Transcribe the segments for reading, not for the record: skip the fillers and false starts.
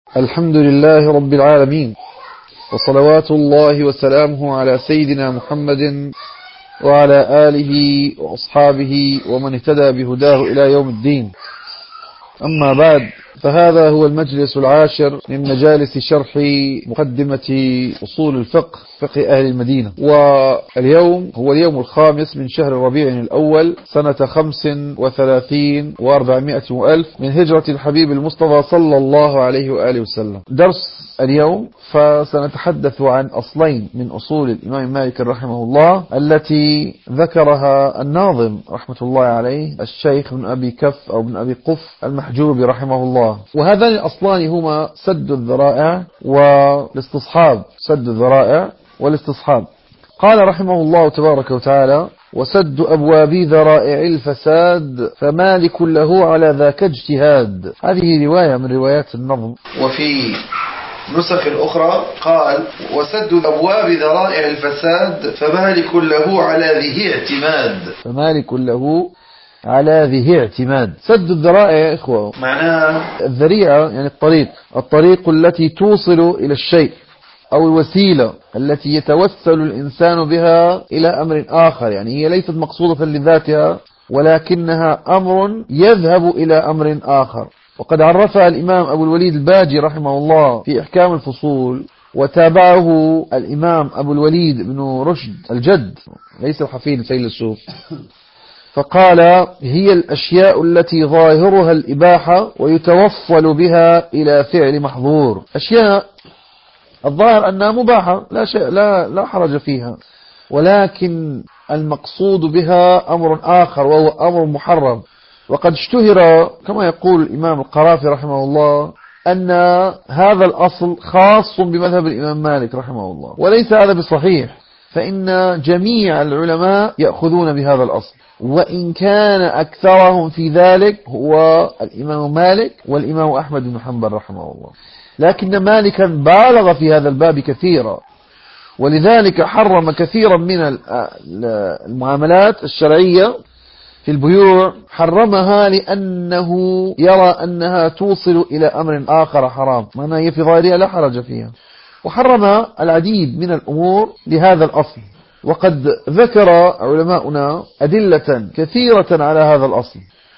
الحمد لله رب العالمين، وصلوات الله وسلامه على سيدنا محمد وعلى آله وأصحابه ومن اهتدى بهداه إلى يوم الدين. أما بعد، فهذا هو المجلس العاشر من مجالس شرح مقدمة أصول الفقه، فقه أهل المدينة. واليوم هو اليوم الخامس من شهر ربيع الأول سنة 35 و400 وألف من هجرة الحبيب المصطفى صلى الله عليه وآله وسلم. درس اليوم فسنتحدث عن أصلين من أصول الإمام مالك رحمه الله التي ذكرها الناظم رحمة الله عليه الشيخ بن أبي كف أو بن أبي قف المحجوب رحمه الله. وهذان الأصلان هما سد الذرائع والاستصحاب. سد الذرائع والاستصحاب. قال رحمه الله تبارك وتعالى: وسد أبواب ذرائع الفساد فمالك له على ذاك اجتهاد. هذه رواية من روايات النظم. وفي نسخ أخرى قال: وسد أبواب ذرائع الفساد فمالك له على ذي اعتماد. فمالك له على ذي اعتماد. سد الذرائع يا إخوة معناها الذريعة، يعني الطريق التي توصل إلى الشيء، أو الوسيلة التي يتوسل الإنسان بها إلى أمر آخر. يعني هي ليست مقصودة لذاتها، ولكنها أمر يذهب إلى أمر آخر. وقد عرفها الإمام أبو الوليد الباجي رحمه الله في إحكام الفصول، وتابعه الإمام أبو الوليد بن رشد الجد، ليس الحفيد الفيلسوف، فقال: هي الأشياء التي ظاهرها الإباحة ويتوصل بها إلى فعل محظور. أشياء الظاهر أنها مباحة، لا حرج فيها، ولكن المقصود بها أمر آخر وهو أمر محرم. وقد اشتهر كما يقول الإمام القرافي رحمه الله أن هذا الأصل خاص بمذهب الإمام مالك رحمه الله، وليس هذا بصحيح، فإن جميع العلماء يأخذون بهذا الأصل، وإن كان أكثرهم في ذلك هو الإمام مالك والإمام أحمد بن حنبل رحمه الله. لكن مالكا بالغ في هذا الباب كثيرا، ولذلك حرم كثيرا من المعاملات الشرعية في البيوع، حرمها لأنه يرى أنها توصل إلى أمر آخر حرام، معناها هي في ظاهرها لا حرج فيها. وحرم العديد من الأمور لهذا الأصل. وقد ذكر علماؤنا أدلة كثيرة على هذا الأصل.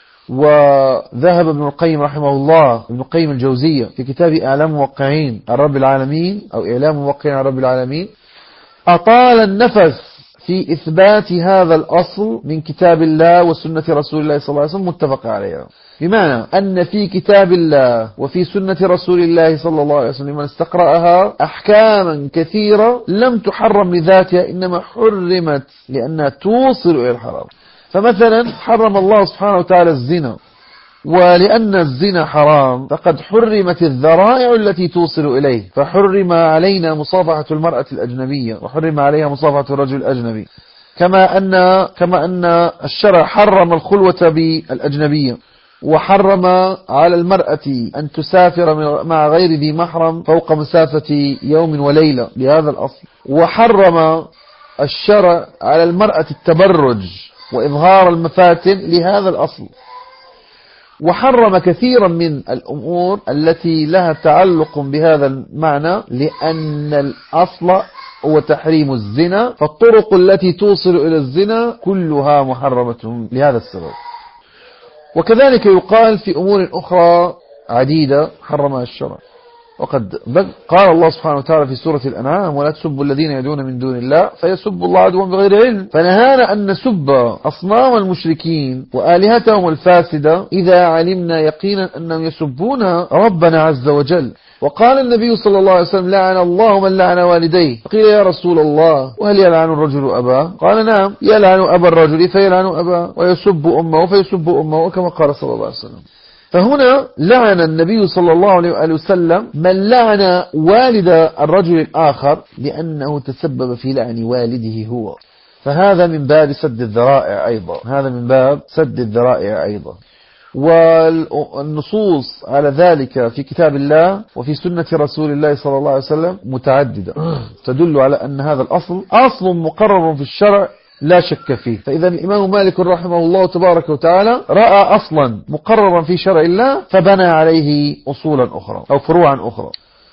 وذهب ابن القيم رحمه الله، ابن القيم الجوزية، في كتاب إعلام موقعين عن رب العالمين أو إعلام موقعين عن رب العالمين، أطال النفس في إثبات هذا الأصل من كتاب الله وسنة رسول الله صلى الله عليه وسلم متفق عليها. بمعنى أن في كتاب الله وفي سنة رسول الله صلى الله عليه وسلم من استقرأها أحكاما كثيرة لم تحرم لذاتها، إنما حرمت لأنها توصل إلى الحرام. فمثلا حرم الله سبحانه وتعالى الزنا، ولأن الزنا حرام فقد حرمت الذرائع التي توصل إليه، فحرم علينا مصافحة المرأة الأجنبية، وحرم عليها مصافحة الرجل الأجنبي، كما أن الشرع حرم الخلوة بالأجنبية، وحرم على المرأة أن تسافر مع غير ذي محرم فوق مسافة يوم وليلة لهذا الأصل، وحرم الشرع على المرأة التبرج وإظهار المفاتن لهذا الأصل، وحرم كثيرا من الأمور التي لها تعلق بهذا المعنى، لأن الأصل هو تحريم الزنا، فالطرق التي توصل إلى الزنا كلها محرمة لهذا السبب. وكذلك يقال في أمور أخرى عديدة حرمها الشرع. وقد قال الله سبحانه وتعالى في سورة الأنعام: ولا تسبوا الذين يدعون من دون الله فيسبوا الله عدوا بغير علم. فنهانا أن نسب أصنام المشركين وآلهتهم الفاسدة إذا علمنا يقينا أنهم يسبون ربنا عز وجل. وقال النبي صلى الله عليه وسلم: لعن الله من لعن والديه. قيل: يا رسول الله وهل يلعن الرجل أباه؟ قال: نعم، يلعن أبا الرجل فيلعن أباه، ويسب أمه فيسب أمه، وكما قال صلى الله عليه وسلم. فهنا لعن النبي صلى الله عليه وآله وسلم من لعن والد الرجل الآخر لأنه تسبب في لعن والده هو. فهذا من باب سد الذرائع أيضا. والنصوص على ذلك في كتاب الله وفي سنة رسول الله صلى الله عليه وسلم متعددة، تدل على أن هذا الأصل أصل مقرر في الشرع لا شك فيه. فإذا الإمام مالك رحمه الله تبارك وتعالى رأى أصلا مقررا في شرع الله فبنى عليه أصولا أخرى أو فروعا أخرى.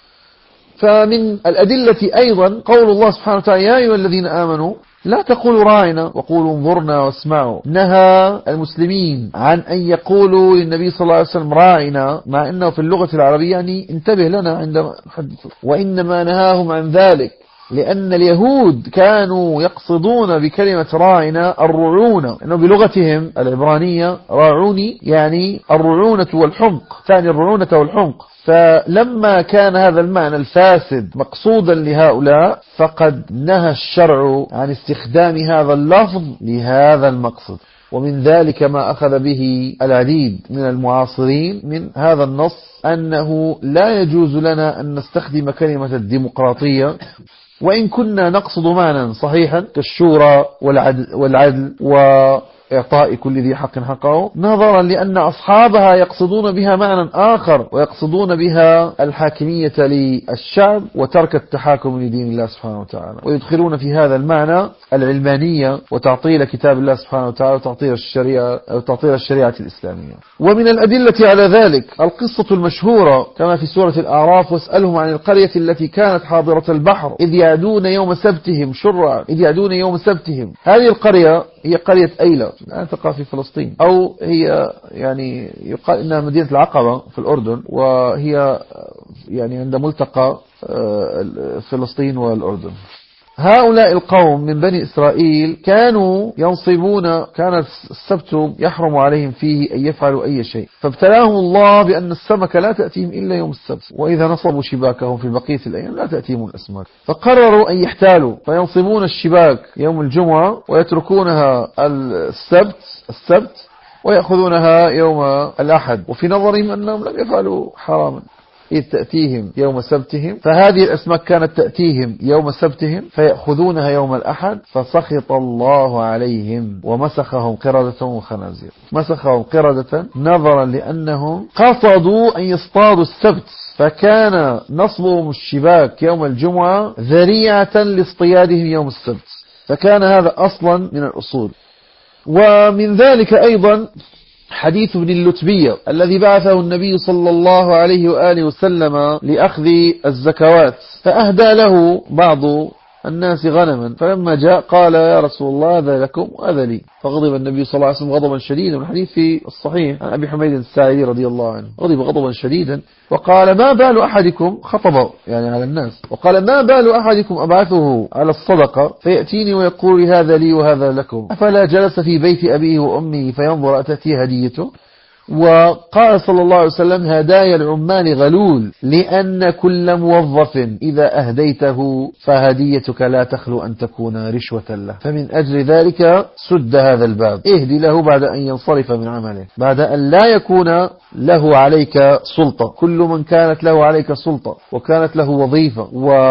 فمن الأدلة أيضا قول الله سبحانه وتعالى: يا أيها الذين آمنوا لا تقولوا راعنا وقولوا انظرنا واسمعوا. نهى المسلمين عن أن يقولوا للنبي صلى الله عليه وسلم راعنا، مع أنه في اللغة العربية يعني انتبه لنا عندما نحدث، وإنما نهاهم عن ذلك لأن اليهود كانوا يقصدون بكلمة راعنا الرعونة، لأنه بلغتهم العبرانية راعوني يعني الرعونة والحمق، تعني الرعونة والحمق. فلما كان هذا المعنى الفاسد مقصودا لهؤلاء فقد نهى الشرع عن استخدام هذا اللفظ لهذا المقصد. ومن ذلك ما أخذ به العديد من المعاصرين من هذا النص أنه لا يجوز لنا أن نستخدم كلمة الديمقراطية وإن كنا نقصد معنى صحيحا كالشورى والعدل وإعطاء كل ذي حق حقه، نظرا لأن أصحابها يقصدون بها معنى آخر ويقصدون بها الحاكمية للشعب وترك التحاكم لدين الله سبحانه وتعالى، ويدخلون في هذا المعنى العلمانية وتعطيل كتاب الله سبحانه وتعالى وتعطيل الشريعة الإسلامية. ومن الأدلة على ذلك القصة المشهورة كما في سورة الأعراف: واسألهم عن القرية التي كانت حاضرة البحر إذ يعدون يوم سبتهم شرعا إذ يعدون يوم سبتهم. هذه القرية هي قرية أيلة الآن تقع في فلسطين، أو هي يعني يقال إنها مدينة العقبة في الأردن، وهي يعني عند ملتقى فلسطين والأردن. هؤلاء القوم من بني إسرائيل كانوا ينصبون، كان السبت يحرم عليهم فيه أن يفعلوا أي شيء، فابتلاهم الله بأن السمك لا تأتيهم إلا يوم السبت، وإذا نصبوا شباكهم في بقية الأيام لا تأتيهم الأسماك، فقرروا أن يحتالوا فينصبون الشباك يوم الجمعة ويتركونها السبت ويأخذونها يوم الأحد، وفي نظرهم أنهم لم يفعلوا حراما إذ تأتيهم يوم سبتهم. فهذه الأسماك كانت تأتيهم يوم سبتهم فيأخذونها يوم الأحد، فسخط الله عليهم ومسخهم قردة وخنازير. مسخهم قردة نظرا لأنهم قصدوا أن يصطادوا السبت، فكان نصبهم الشباك يوم الجمعة ذريعة لاصطيادهم يوم السبت، فكان هذا أصلا من الأصول. ومن ذلك أيضا حديث ابن اللتبية الذي بعثه النبي صلى الله عليه وآله وسلم لأخذ الزكوات، فأهدى له بعض الناس غنما، فلما جاء قال: يا رسول الله هذا لكم وهذا لي، فغضب النبي صلى الله عليه وسلم غضبا شديدا، والحديث في الصحيح عن أبي حميد الساعدي رضي الله عنه، غضب غضبا شديدا وقال: ما بال أحدكم، خطب يعني على الناس، وقال: ما بال أحدكم أبعثه على الصدقة فيأتيني ويقول لي هذا لي وهذا لكم، أفلا جلس في بيت أبيه وأمه فينظر أتأتي هديته. وقال صلى الله عليه وسلم: هدايا العمال غلول، لأن كل موظف إذا أهديته فهديتك لا تخلو أن تكون رشوة له، فمن أجل ذلك سد هذا الباب، اهدي له بعد أن ينصرف من عمله، بعد أن لا يكون له عليك سلطة. كل من كانت له عليك سلطة وكانت له وظيفة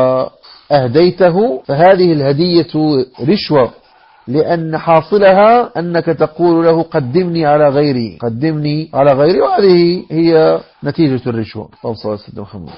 وأهديته فهذه الهدية رشوة، لأن حاصلها أنك تقول له قدمني على غيري، قدمني على غيري، وهذه هي نتيجة الرشوة. صلى الله عليه وسلم.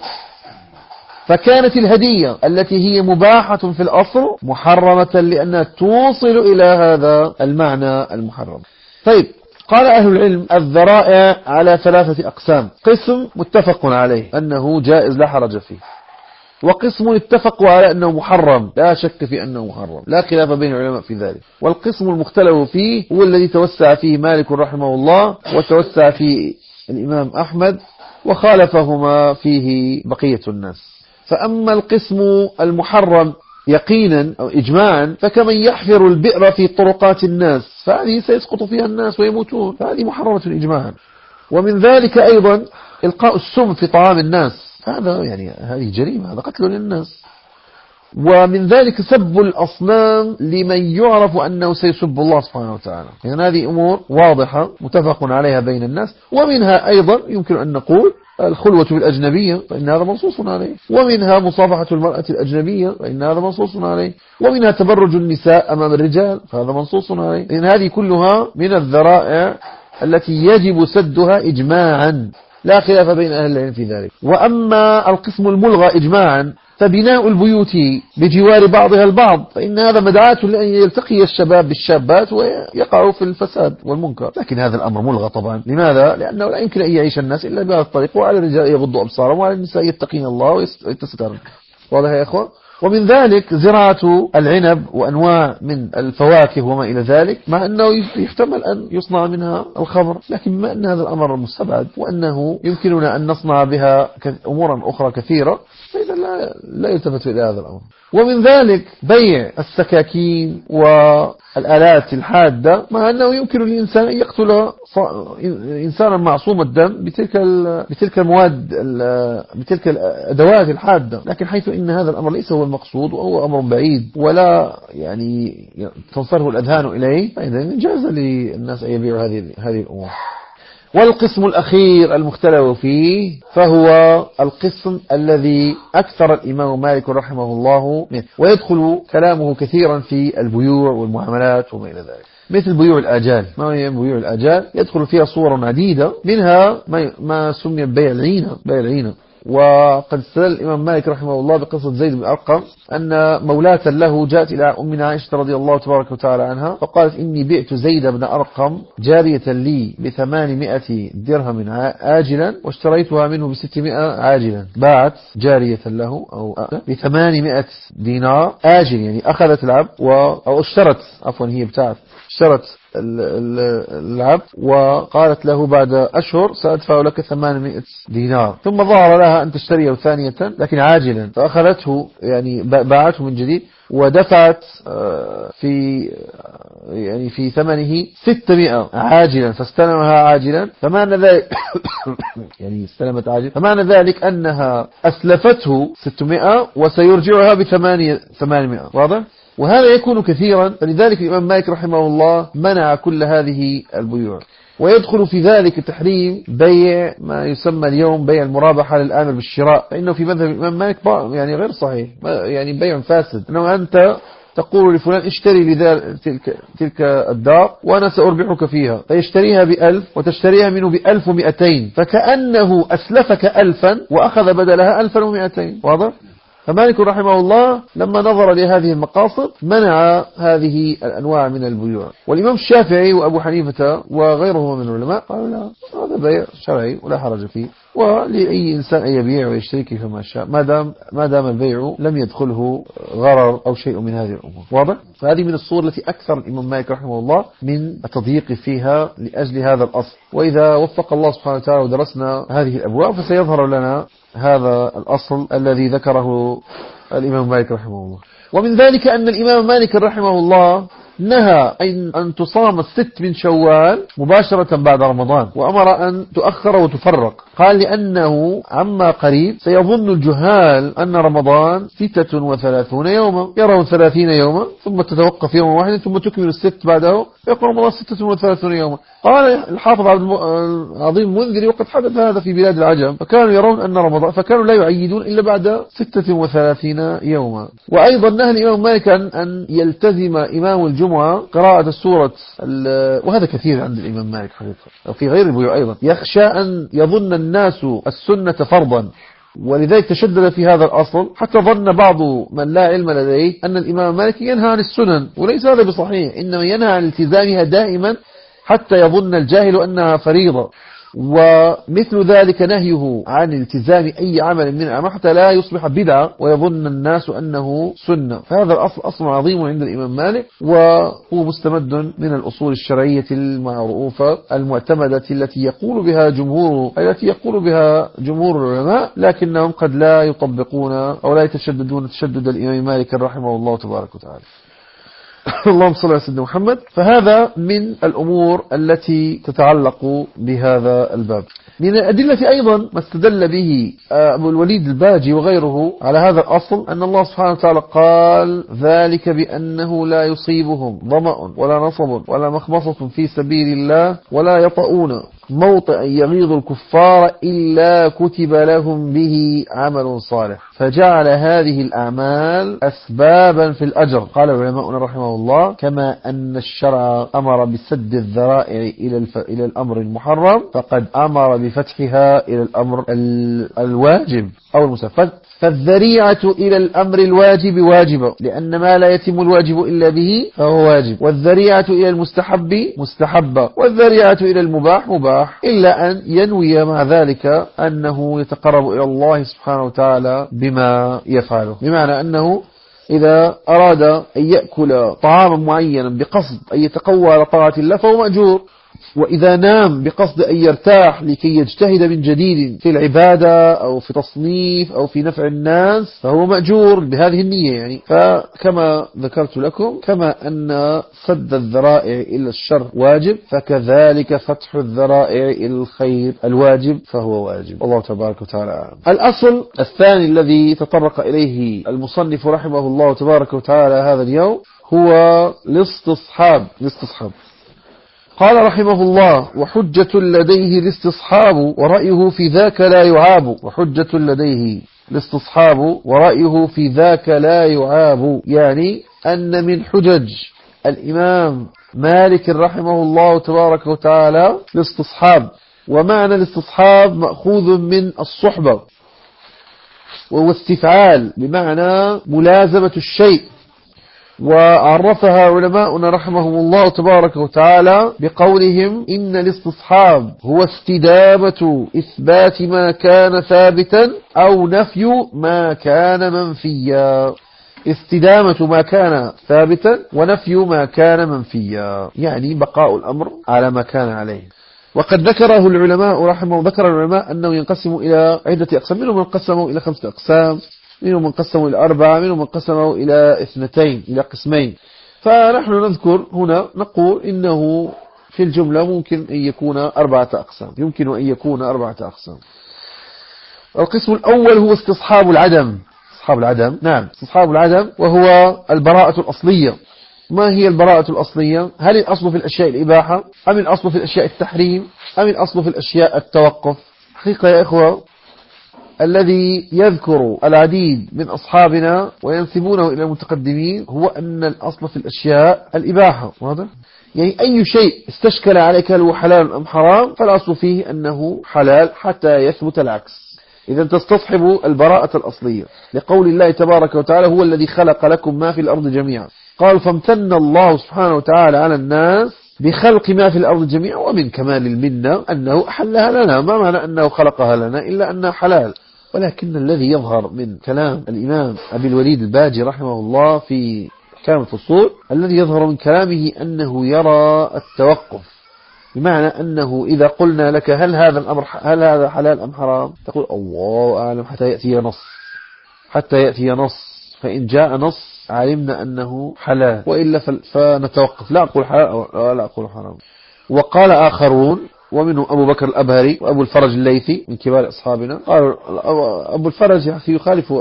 فكانت الهدية التي هي مباحة في الأصل محرمة لأنها توصل إلى هذا المعنى المحرم. طيب، قال أهل العلم: الذرائع على 3 أقسام: قسم متفق عليه أنه جائز لا حرج فيه، وقسم اتفقوا على أنه محرم لا شك في أنه محرم لا خلاف بين العلماء في ذلك، والقسم المختلف فيه هو الذي توسع فيه مالك رحمه الله وتوسع فيه الإمام أحمد، وخالفهما فيه بقية الناس. فأما القسم المحرم يقينا أو إجماعا فكمن يحفر البئر في طرقات الناس، فهذه سيسقط فيها الناس ويموتون، فهذه محرمة إجماعا. ومن ذلك أيضا إلقاء السم في طعام الناس، هذا يعني هذه جريمة، هذا قتل للناس. ومن ذلك سب الأصنام لمن يعرف أنه سيسب الله سبحانه وتعالى، يعني هذه أمور واضحة متفق عليها بين الناس. ومنها أيضا يمكن أن نقول الخلوة بالأجنبية، فإن هذا منصوص عليه، ومنها مصافحة المرأة الأجنبية، فإن هذا منصوص عليه، ومنها تبرج النساء أمام الرجال، فهذا منصوص عليه. إن هذه كلها من الذرائع التي يجب سدها إجماعا لا خلاف بين أهل العلم في ذلك. وأما القسم الملغى إجماعا فبناء البيوت بجوار بعضها البعض فإن هذا مدعاة لأن يلتقي الشباب بالشابات ويقعوا في الفساد والمنكر. لكن هذا الأمر ملغى طبعا. لماذا؟ لأنه لا يمكن أن يعيش الناس إلا بهذا الطريق، وعلى الرجال يغضوا أبصارهم وعلى النساء يتقين الله ويتسترن. واضح يا إخوة؟ ومن ذلك زراعة العنب وأنواع من الفواكه وما إلى ذلك، مع أنه يحتمل أن يصنع منها الخمر، لكن بما أن هذا الأمر مستبعد وأنه يمكننا أن نصنع بها أمورا أخرى كثيرة، فإذا لا يلتفت إلى هذا الأمر. ومن ذلك بيع السكاكين والآلات الحادة، مع أنه يمكن للإنسان أن يقتل إنسانا معصوم الدم بتلك المواد بتلك الأدوات الحادة، لكن حيث إن هذا الأمر ليس هو المقصود وهو أمر بعيد ولا يعني تنصره الأذهان إليه، فإذا جاز للناس أن يبيعوا هذه الأمور. والقسم الأخير المختلف فيه فهو القسم الذي أكثر الإمام مالك رحمه الله منه، ويدخل كلامه كثيرا في البيوع والمعاملات وما إلى ذلك، مثل بيوع الآجال. ما هي بيوع الآجال؟ يدخل فيها صور عديدة، منها ما سمي بيع العينة. وقد استدل الإمام مالك رحمه الله بقصة زيد بن أرقم أن مولاة له جاءت إلى أمنا عائشة رضي الله تبارك وتعالى عنها فقالت إني بعت زيد بن أرقم جارية لي ب800 درهم عاجلا واشتريتها منه ب600 عاجلا. باعت جارية له أو ب800 دينار آجل، يعني أخذت العبد أو اشترت اشترت العبد وقالت له بعد أشهر سأدفع لك 800 دينار، ثم ظهر لها أن تشتريه ثانية لكن عاجلا، فأخذته يعني باعته من جديد ودفعت في ثمنه 600 عاجلا، فاستلمها عاجلا، فمعنى ذلك يعني استلمت عاجلا، فمعنى ذلك أنها أسلفته 600 وسيرجعها ب800. واضح؟ وهذا يكون كثيرا، فلذلك الإمام مالك رحمه الله منع كل هذه البيوع. ويدخل في ذلك تحريم بيع ما يسمى اليوم بيع المرابحة للآمر بالشراء، فإنه في مذهب الإمام مالك يعني غير صحيح، يعني بيع فاسد، أنه أنت تقول لفلان اشتري لي تلك الدار وأنا سأربحك فيها، فيشتريها ب1000 وتشتريها منه ب1200، فكأنه أسلفك 1000 وأخذ بدلها 1200. واضح؟ فمالك رحمه الله لما نظر لهذه المقاصد منع هذه الأنواع من البيوع. والإمام الشافعي وأبو حنيفة وغيرهم من العلماء قالوا لا، هذا بيع شرعي ولا حرج فيه، ولأي إنسان أن يبيع ويشتري كيفما شاء ما دام البيع لم يدخله غرر أو شيء من هذه الأمور. واضح؟ فهذه من الصور التي أكثر الإمام مالك رحمه الله من التضييق فيها لأجل هذا الأصل. وإذا وفق الله سبحانه وتعالى ودرسنا هذه الأبواب فسيظهر لنا هذا الأصل الذي ذكره الإمام مالك رحمه الله. ومن ذلك أن الإمام مالك رحمه الله نهى أن تصام الست من شوال مباشرة بعد رمضان، وأمر أن تؤخر وتفرق. قال لأنه عما قريب سيظن الجهال أن رمضان 36 يوما، يرون 30 يوما ثم تتوقف يوم واحد ثم تكمل الست بعده فيقول رمضان 36 يوما. قال الحافظ عبد العظيم المنذري وقد حدث هذا في بلاد العجم، فكانوا يرون أن رمضان فكانوا لا يعيدون إلا بعد 36 يوما. وأيضا نهى الإمام مالك أن يلتزم إمام الجمعة قراءة السورة، وهذا كثير عند الإمام مالك حقيقة في غير البيوع أيضا، يخشى أن يظن الناس السنة فرضا، ولذلك تشدد في هذا الأصل حتى ظن بعض من لا علم لديه أن الإمام مالك ينهى عن السنن، وليس هذا بصحيح، إنما ينهى عن التزامها دائما حتى يظن الجاهل أنها فريضة. ومثل ذلك نهيه عن التزام أي عمل من الأعمال حتى لا يصبح بدعة ويظن الناس أنه سنة. فهذا الأصل أصل عظيم عند الإمام مالك، وهو مستمد من الأصول الشرعية المعروفة المعتمدة التي يقول بها جمهور العلماء، لكنهم قد لا يطبقون أو لا يتشددون تشدد الإمام مالك رحمه الله تبارك وتعالى. اللهم صل على سيدنا محمد. فهذا من الأمور التي تتعلق بهذا الباب. من الأدلة أيضا ما استدل به أبو الوليد الباجي وغيره على هذا الأصل أن الله سبحانه وتعالى قال ذلك بأنه لا يصيبهم ظمأ ولا نصب ولا مخمصة في سبيل الله ولا يطؤون موطئا يغيظ الكفار إلا كتب لهم به عمل صالح، فجعل هذه الأعمال أسبابا في الأجر. قال العلماء رحمه الله: كما أن الشرع أمر بسد الذرائع إلى الأمر المحرم، فقد أمر بفتحها إلى الأمر الواجب أو المستحب. فالذريعة إلى الأمر الواجب واجبة، لأن ما لا يتم الواجب إلا به فهو واجب، والذريعة إلى المستحب مستحبة، والذريعة إلى المباح مباح، إلا أن ينوي مع ذلك أنه يتقرب إلى الله سبحانه وتعالى بما يفعله. بمعنى أنه إذا أراد أن يأكل طعاما معينا بقصد أن يتقوى على طاعة الله فهو مأجور، وإذا نام بقصد أن يرتاح لكي يجتهد من جديد في العبادة أو في تصنيف أو في نفع الناس فهو مأجور بهذه النية يعني. فكما ذكرت لكم، كما أن سد الذرائع إلى الشر واجب، فكذلك فتح الذرائع إلى الخير الواجب فهو واجب. الله تبارك وتعالى أعلم. الأصل الثاني الذي تطرق إليه المصنف رحمه الله تبارك وتعالى هذا اليوم هو الاستصحاب. قال رحمه الله: وحجة لديه الاستصحاب ورأيه في ذاك لا يعاب. وحجة لديه الاستصحاب ورأيه في ذاك لا يعاب، يعني أن من حجج الإمام مالك رحمه الله تبارك وتعالى الاستصحاب. ومعنى الاستصحاب مأخوذ من الصحبة، وهو استفعال بمعنى ملازمة الشيء. وعرفها علماؤنا رحمهم الله تبارك وتعالى بقولهم: إن الاستصحاب هو استدامة إثبات ما كان ثابتا أو نفي ما كان منفيا. استدامة ما كان ثابتا ونفي ما كان منفيا، يعني بقاء الأمر على ما كان عليه. وقد ذكره العلماء ذكر العلماء أنه ينقسم إلى عدة أقسام، منهم من قسموا إلى 5 أقسام، منهم من قسموا إلى 4، منهم من قسموا إلى 2 إلى قسمين. فنحن نذكر هنا نقول إنه في الجملة ممكن أن يكون 4 أقسام، يمكن أن يكون 4 أقسام. القسم الأول هو استصحاب العدم. استصحاب العدم وهو البراءة الأصلية. ما هي البراءة الأصلية؟ هل الأصل في الأشياء الإباحة، أم الأصل في الأشياء التحريم، أم الأصل في الأشياء التوقف؟ حقيقة يا إخوة، الذي يذكر العديد من أصحابنا وينسبونه إلى المتقدمين هو أن الأصل في الأشياء الإباحة. واضح؟ يعني أي شيء استشكل عليك هل هو حلال أم حرام فالأصل فيه أنه حلال حتى يثبت العكس. إذا تستصحب البراءة الأصلية، لقول الله تبارك وتعالى: هو الذي خلق لكم ما في الأرض جميعا. قال: فامتن الله سبحانه وتعالى على الناس بخلق ما في الأرض جميعا، ومن كمال المنة أنه أحلها لنا. ما معنى أنه خلقها لنا إلا أنها حلال. ولكن الذي يظهر من كلام الإمام أبي الوليد الباجي رحمه الله في أحكام الفصول، الذي يظهر من كلامه أنه يرى التوقف، بمعنى أنه إذا قلنا لك هل هذا حلال أم حرام، تقول الله أعلم حتى يأتي نص، فإن جاء نص علمنا أنه حلال، وإلا فنتوقف، لا أقول حلال أو لا أقول حرام. وقال آخرون، ومنهم أبو بكر الأبهري وأبو الفرج الليثي من كبار أصحابنا، قال أبو الفرج يخالف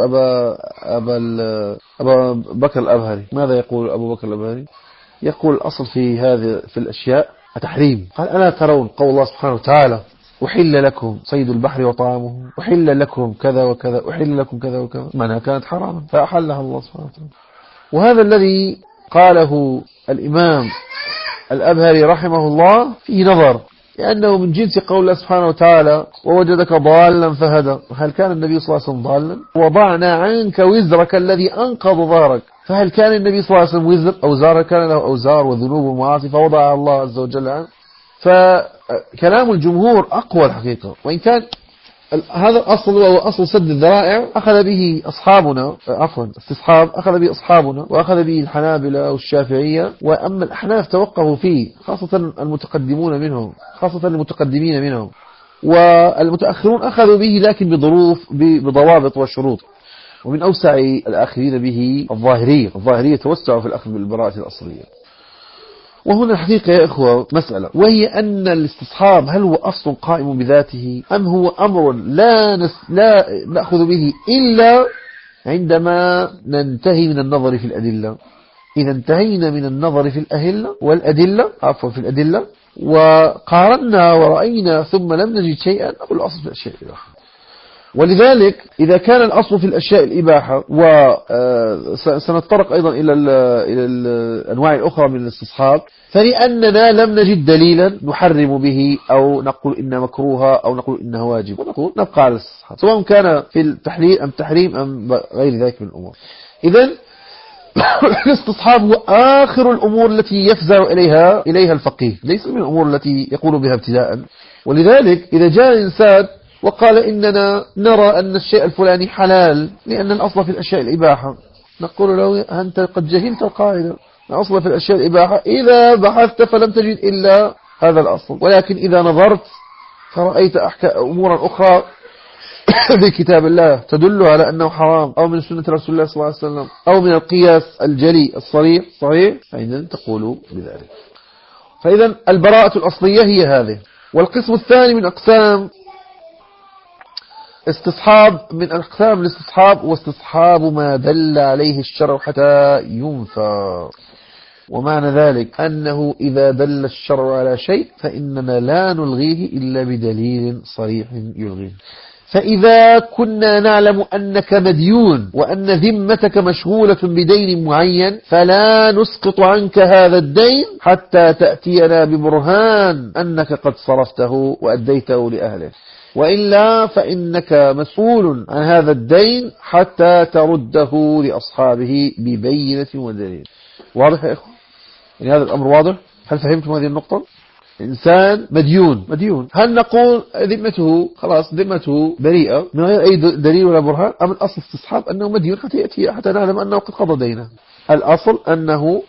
أبا بكر الأبهري. ماذا يقول أبو بكر الأبهري؟ يقول الأصل في الأشياء التحريم. قال: ألا ترون قول الله سبحانه وتعالى: أحل لكم صيد البحر وطعامه، أحل لكم كذا وكذا، أحل لكم كذا وكذا، معناها كانت حراما فأحلها الله سبحانه وتعالى. وهذا الذي قاله الإمام الأبهري رحمه الله فيه نظر، لأنه من جنس قول الله سبحانه وتعالى: ووجدك ضالا فهدى. هل كان النبي صلى الله عليه وسلم ضالا؟ وضعنا عنك وزرك الذي أنقض ظهرك. فهل كان النبي صلى الله عليه وسلم وزر أوزار؟ كان له أوزار وذنوب ومعاصي فوضعها الله عز وجل عنه. فكلام الجمهور أقوى الحقيقة، وإن كان هذا الأصل وهو أصل سد الذرائع أخذ به أصحابنا، استصحاب أخذ به أصحابنا، وأخذ به الحنابلة والشافعية. وأما الأحناف توقفوا فيه، خاصة المتقدمين منهم، والمتأخرون أخذوا به لكن بضوابط وشروط. ومن أوسع الآخرين به الظاهرية توسعوا في الأخذ بالبراءة الأصلية. وهنا الحقيقة يا إخوة مسألة، وهي أن الاستصحاب هل هو أصل قائم بذاته، أم هو أمر لا نأخذ به إلا عندما ننتهي من النظر في الأدلة. إذا انتهينا من النظر في الأدلة وقارنا ورأينا ثم لم نجد شيئا، نقول الأصل في الأشياء الإباحة. ولذلك إذا كان الأصل في الأشياء الإباحة، وسنتطرق أيضا إلى الأنواع الأخرى من الاستصحاب، فلأننا لم نجد دليلا نحرم به أو نقول إنها مكروهة أو نقول إنها واجب، ونقول نبقى على الاستصحاب سواء كان في التحليل أم تحريم أم غير ذلك من الأمور. إذن الاستصحاب هو آخر الأمور التي يفزع إليها الفقيه، ليس من الأمور التي يقول بها ابتداء. ولذلك إذا جاء الإنسان وقال إننا نرى أن الشيء الفلاني حلال لأن الأصل في الأشياء الإباحة، نقول له أنت قد جهلت القاعدة، الأصل في الأشياء الإباحة إذا بحثت فلم تجد إلا هذا الأصل، ولكن إذا نظرت فرأيت أمورا أخرى في كتاب الله تدل على أنه حرام، أو من سنة رسول الله صلى الله عليه وسلم، أو من القياس الجلي الصريح صحيح، فإذا تقول بذلك. فإذا البراءة الأصلية هي هذه. والقسم الثاني من أقسام الاستصحاب واستصحاب ما دل عليه الشرع حتى ينفى. ومعنى ذلك أنه إذا دل الشرع على شيء فإننا لا نلغيه إلا بدليل صريح يلغيه. فإذا كنا نعلم أنك مديون وأن ذمتك مشغولة بدين معين، فلا نسقط عنك هذا الدين حتى تأتينا ببرهان أنك قد صرفته وأديته لأهله، وإلا فإنك مسؤول عن هذا الدين حتى ترده لأصحابه ببينة ودليل. واضح يا إخوة؟ يعني هذا الأمر واضح؟ هل فهمتم هذه النقطة؟ إنسان مديون، هل نقول ذمته بريئة من غير أي دليل ولا برهان، أم الأصل استصحاب أنه مديون حتى نعلم أنه قد قضى دينه؟ الأصل أنه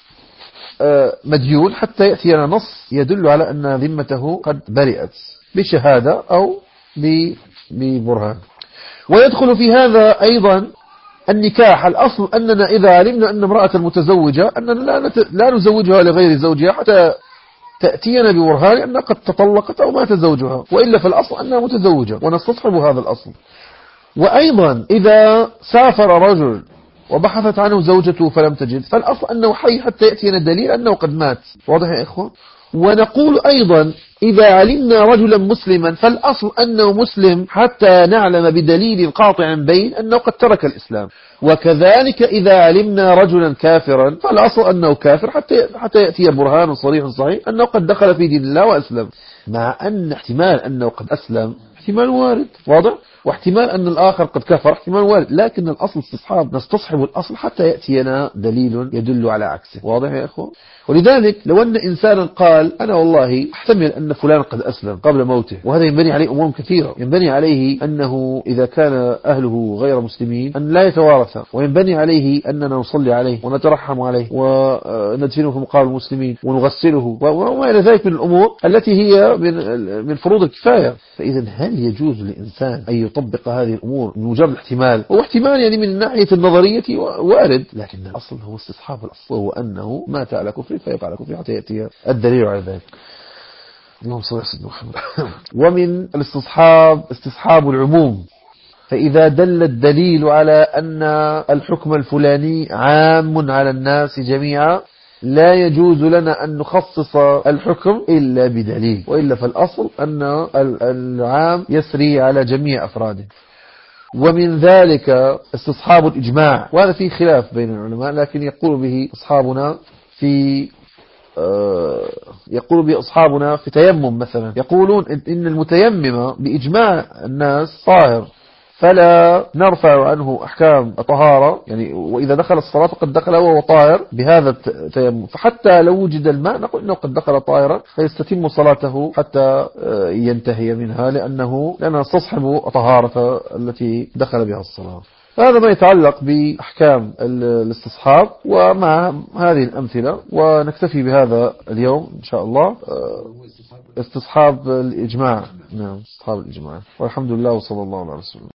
مديون حتى يأتينا نص يدل على أن ذمته قد برئت بشهادة أو ببرهان. ويدخل في هذا أيضا النكاح. الأصل أننا إذا علمنا أن امرأة متزوجة أننا لا نزوجها لغير زوجها حتى تأتينا ببرهان أنها قد تطلقت أو مات زوجها، وإلا فالأصل أنها متزوجة ونستصحب هذا الأصل. وأيضا إذا سافر رجل وبحثت عنه زوجته فلم تجد، فالأصل أنه حي حتى يأتينا الدليل أنه قد مات. واضح يا إخوة؟ ونقول أيضا إذا علمنا رجلا مسلما فالأصل أنه مسلم حتى نعلم بدليل قاطع بين أنه قد ترك الإسلام. وكذلك إذا علمنا رجلا كافرا فالأصل أنه كافر حتى يأتي برهان صريح صحيح أنه قد دخل في دين الله وأسلم، مع أن احتمال أنه قد أسلم احتمال وارد. واضح؟ واحتمال أن الآخر قد كفر احتمال وارد، لكن الأصل استصحاب، نستصحب الأصل حتى يأتينا دليل يدل على عكسه. واضح يا أخوة؟ ولذلك لو أن إنسانا قال أنا والله احتمل أن فلان قد أسلم قبل موته، وهذا ينبني عليه أمور كثيرة، ينبني عليه أنه إذا كان أهله غير مسلمين أن لا يتوارث، وينبني عليه أننا نصلي عليه ونترحم عليه وندفنه في مقابر المسلمين ونغسله وما إلى ذلك من الأمور التي هي من فروض الكفاية. فإذا هل يجوز لإنسان أن يطبق هذه الأمور من مجرد الاحتمال؟ هو احتمال يعني من الناحية النظرية وارد، لكن الأصل هو استصحاب. الأصل هو أنه مات على كفر فيبقى على كفر حتى يأتي الدليل على ذلك. اللهم صل على سيدنا محمد. ومن الاستصحاب استصحاب العموم. فإذا دل الدليل على أن الحكم الفلاني عام على الناس جميعا لا يجوز لنا أن نخصص الحكم إلا بدليل، وإلا فالأصل أن العام يسري على جميع أفراده. ومن ذلك استصحاب الإجماع، وهذا فيه خلاف بين العلماء، لكن يقول به أصحابنا في تيمم مثلا، يقولون إن المتيمم بإجماع الناس طاهر فلا نرفع عنه أحكام طهارة، يعني وإذا دخل الصلاة فقد دخل وهو طاهر بهذا التيمم، فحتى لو وجد الماء نقول إنه قد دخل طاهرا فيستتم صلاته حتى ينتهي منها، لأننا نستصحب طهارة التي دخل بها الصلاة. هذا ما يتعلق بأحكام الاستصحاب. ومع هذه الأمثلة ونكتفي بهذا اليوم إن شاء الله. استصحاب الإجماع. نعم، استصحاب الإجماع. والحمد لله وصلى الله على رسول الله.